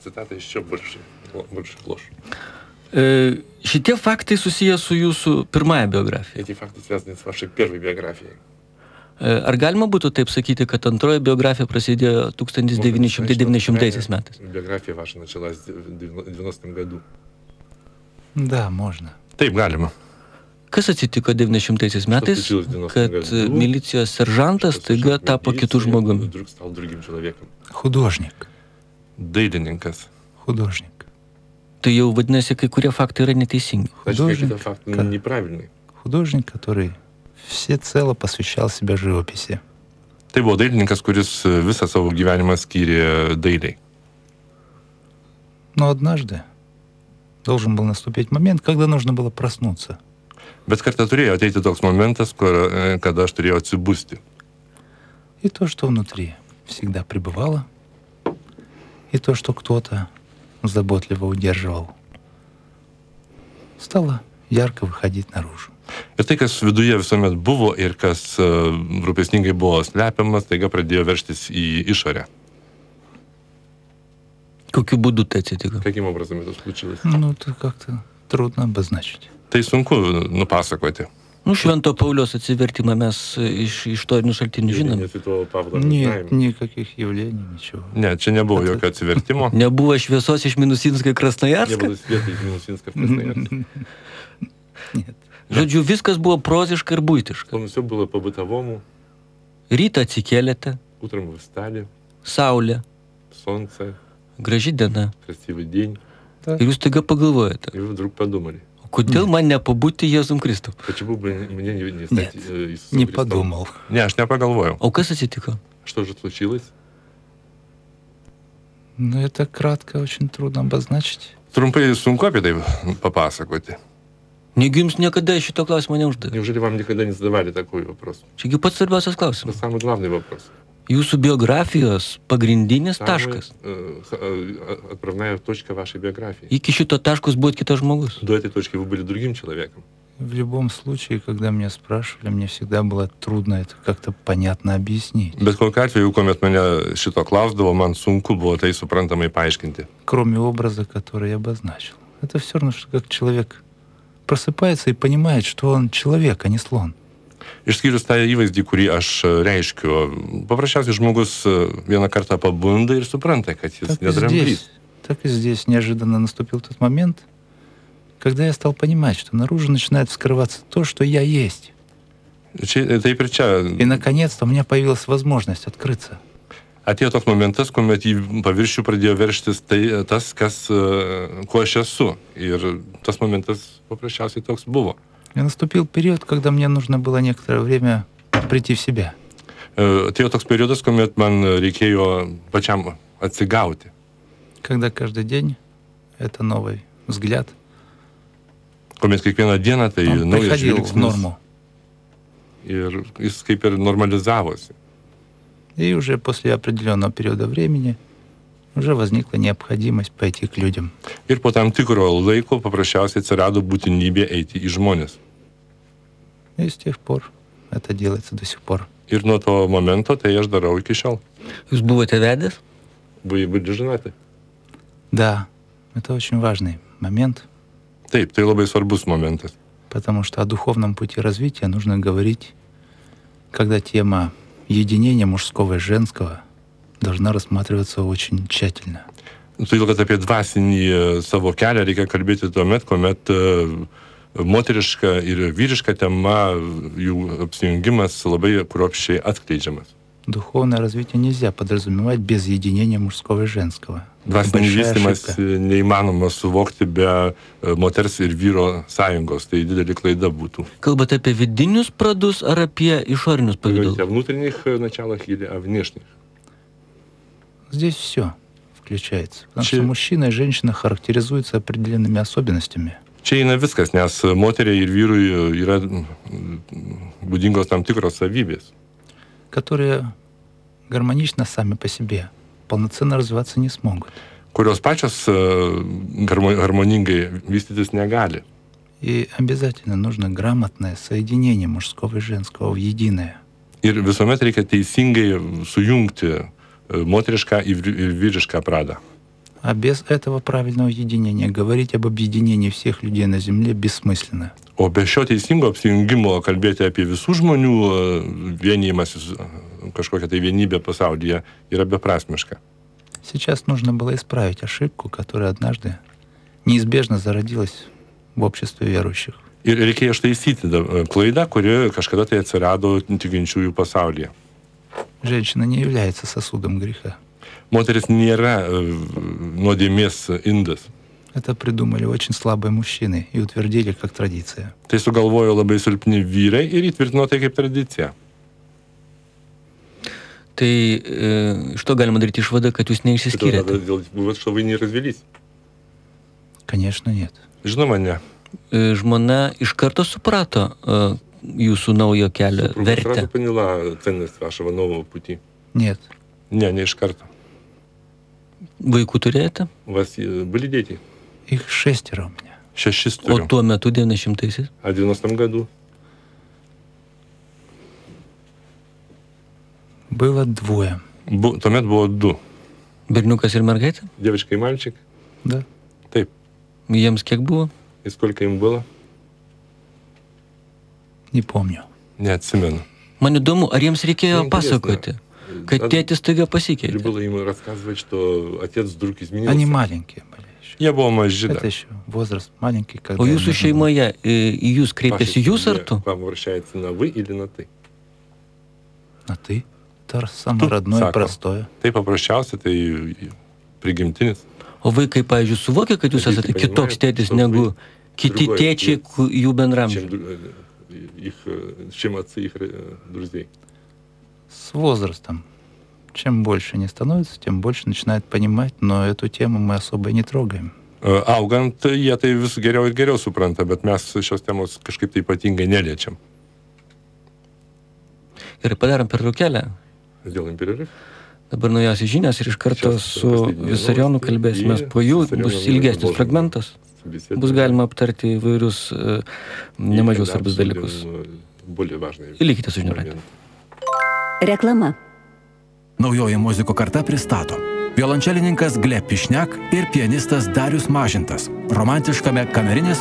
Цитата еще больше ложь. Šitie faktai susiję su jūsų pirmąja biografija. Эти факты связаны с вашей первой биографией. Ar galima būtų taip sakyti, kad antroji biografija prasidėjo 1990 metais? Биография ваша началась в 90-м году. Да, можно. Taip, galima. Kas atsitiko 90 metais, kad milicijos seržantas staiga tapo kitų žmogumi? Вдруг стал другим человеком. Художник. Dailininkas. Художник. Tai jau vadinasi, kai kurie faktai yra neteisingi. Значит, какие-то факты неправильные. Художник, который всецело посвящал себя живописи. Tai buvo dailininkas, kuris visą savo gyvenimą skyrė dailiai. Но однажды должен был наступить момент, когда нужно было проснуться. Bet kartą turėjo ateiti toks momentas, kada aš turėjau atsibusti. И то, что внутри всегда пребывало, и то, что кто-то заботливо удерживал, стало ярко выходить наружу. Ir tai, kas viduje visuomet buvo ir kas rūpestingai buvo slepiamas, taiga pradėjo veržtis į išorę. Kokiu būdu tai atsitiko? Каким образом это случилось? Ну, это как-то трудно обозначить. Tai sunku nupasakoti. Švento Pauliaus atsivertimą mes iš istorinių šaltinių žinome. Нет никаких явлений, ничего. Ne, čia nebuvo jokio atsivertimo. Nebuvo šviesos iš Minusinsko į Krasnojarską? Nebuvo света из Минусинска в Красноярск. Нет. Žodžiu, viskas buvo proziška ir buitiška. Все было по-бытовому. Rytą atsikėlėte, Утром вы встали, saulė, солнце, graži diena. красивый день, Ir jūs taiga pagalvojate, и вы вдруг подумали, kodėl man nepabūti Jėzum Kristum? почему бы мне не стать Нет, Иисусом не Христом? подумал. Не, aš nepagalvojau. O kas atsitiko? Что же случилось? Но это кратко очень трудно обозначить. Trumpai sunku apie tai papasakoti. Negi jums niekada šito klausimo neuždavė. Неужели вам никогда не задавали такой вопрос? Čiagi pats svarbiausias Это klausimas. самый главный вопрос. Jūsų biografijos pagrindinis taškas. Отправная точка вашей биографии. Iki šito taškos buvo kitas žmogus. До этой точки вы были другим человеком. В любом случае, когда меня спрашивали, мне всегда было трудно это как-то понятно объяснить. Bet kokiu atveju, kuomet mane šito klausdavo, man sunku buvo tai suprantamai paaiškinti. Кроме образа, который я обозначил. Это все равно, что как человек просыпается и понимает, что он человек, а не слон. Išskyrus tą įvaizdį, kurį aš reiškiu, paprasčiausiai žmogus vieną kartą pabunda ir supranta, kad jis nedramblys. Так и здесь неожиданно наступил тот момент, когда я стал понимать, что наружу начинает вскрываться то, что я есть. Taip ir čia И, наконец-то, у меня появилась возможность открыться. atėjo toks momentas, kuomet į paviršių pradėjo verštis tas, kuo aš esu. Ir tas momentas paprasčiausiai toks buvo. И наступил период, когда мне нужно было некоторое время прийти в себя. Atėjo toks periodas, kuomet man reikėjo pačiam atsigauti. Когда каждый день это новый взгляд, Kuomet kiekvieną dieną tai он naujas приходил в žvilgsnis норму. ir jis kaip ir normalizavosi. И уже после определенного периода времени уже возникла необходимость пойти к людям. Ir po tam tikro laiko paprasčiausiai atsirado būtinybė eiti į žmonės. И с тех пор это делается до сих пор. Ir nuo to momento tai aš darau iki šiol. Jūs buvote vedęs? Вы были женаты? Да, это очень важный момент, Taip, tai labai svarbus momentas. потому что о духовном пути развития нужно говорить, когда тема единения мужского и женского должна рассматриваться очень тщательно. Todėl, kad apie dvasinį savo kelią reikia kalbėti tuomet, kuomet moteriška ir vyriška tema, jų apsijungimas labai kruopščiai atskleidžiamas. Духовное развитие нельзя подразумевать без единения мужского и женского. Dvasinį Большая vystimas ошибка. neįmanoma suvokti be moters ir vyro sąjungos. Tai didelė klaida būtų. Kalbate apie vidinius pradus ar apie išorinius Говорите pavydalus? о внутренних началах или о внешних? Здесь все включается. Потому Че- что мужчина и женщина характеризуются определенными особенностями. Čia eina viskas, nes moteriai ir vyrui yra būdingos tam tikros savybės, которые гармонично сами по себе полноценно развиваться не смогут. kurios pačios harmoningai vystytis negali. И обязательно нужно грамотное соединение мужского и женского в единое. Ir visuomet reikia teisingai sujungti moterišką ir vyrišką pradą. А без этого правильного единения говорить об объединении всех людей на земле бессмысленно. O be šio teisingo apsijungimo kalbėti apie visų žmonių vienijimąsi, kažkokią tai vienybę pasaulyje yra beprasmiška. Сейчас нужно было исправить ошибку, которая однажды неизбежно зародилась в обществе верующих. Ir reikėjo ištaisyti klaidą, kuri kažkada tai atsirado tikinčiųjų pasaulyje. Женщина не является сосудом греха. Moteris nėra nuodėmės indas. Это придумали очень слабые мужчины и утвердили как традиция. Tai sugalvojo labai silpni vyrai ir įtvirtino tai kaip tradiciją. Tai что galima daryti išvadą, kad jūs neišsiskyrėte? Вот что вы не развелись? Конечно, нет. Žinoma, ne. Žmona iš karto suprato jūsų naujo kelio vertę? Сразу поняла ценность вашего нового пути? Нет. Не iš karto. Vaikų turėjote? У вас были дети? Их 6 у меня. 6 O turiu. tuo metu 90-aisiais? А в 90-м году? Было 2. Tuomet buvo 2. Berniukas ir mergaitė? Девочка и мальчик? Да. Taip. Jiems kiek buvo? И сколько им было? Не помню. Neatsimenu. Man įdomu, ar jiems reikėjo pasakoti, kad tėtis staiga pasikeitė? Или было им рассказывать, что отец вдруг изменился? Они маленькие были еще. Jie buvo maži. Это еще возраст маленький. Когда O jūsų šeimoje į jūs kreipėsi jūs ar tu? К вам обращается на вы или на ты? На ты. Это самое родное и простое. Tai paprasčiausia, tai prigimtinis. O vaikai, pavyzdžiui, suvokia, kad jūs esate kitoks tėtis negu kiti tėčiai jų bendramžiai? Чем отцы их друзей. С возрастом. Чем больше они становятся, тем больше начинают понимать, но эту тему мы особо и не трогаем. Augant, jie tai vis geriau ir geriau supranta, bet mes šios temos kažkaip tai ypatingai neliečiam. Gerai, padarom pertraukėlę. Сделаем перерыв. Dabar naujausios žinios ir iš karto su Visarionu kalbėsime po jų. Bus ilgesnis fragmentas. Bus galima aptarti įvairius nemažiau svarbius dalykus. Ir likite su žinių radiju. Reklama. Naujoji muziko karta pristato violončelininkas Gleb Pišniak ir pianistas Darius Mažintas romantiškame kamerinės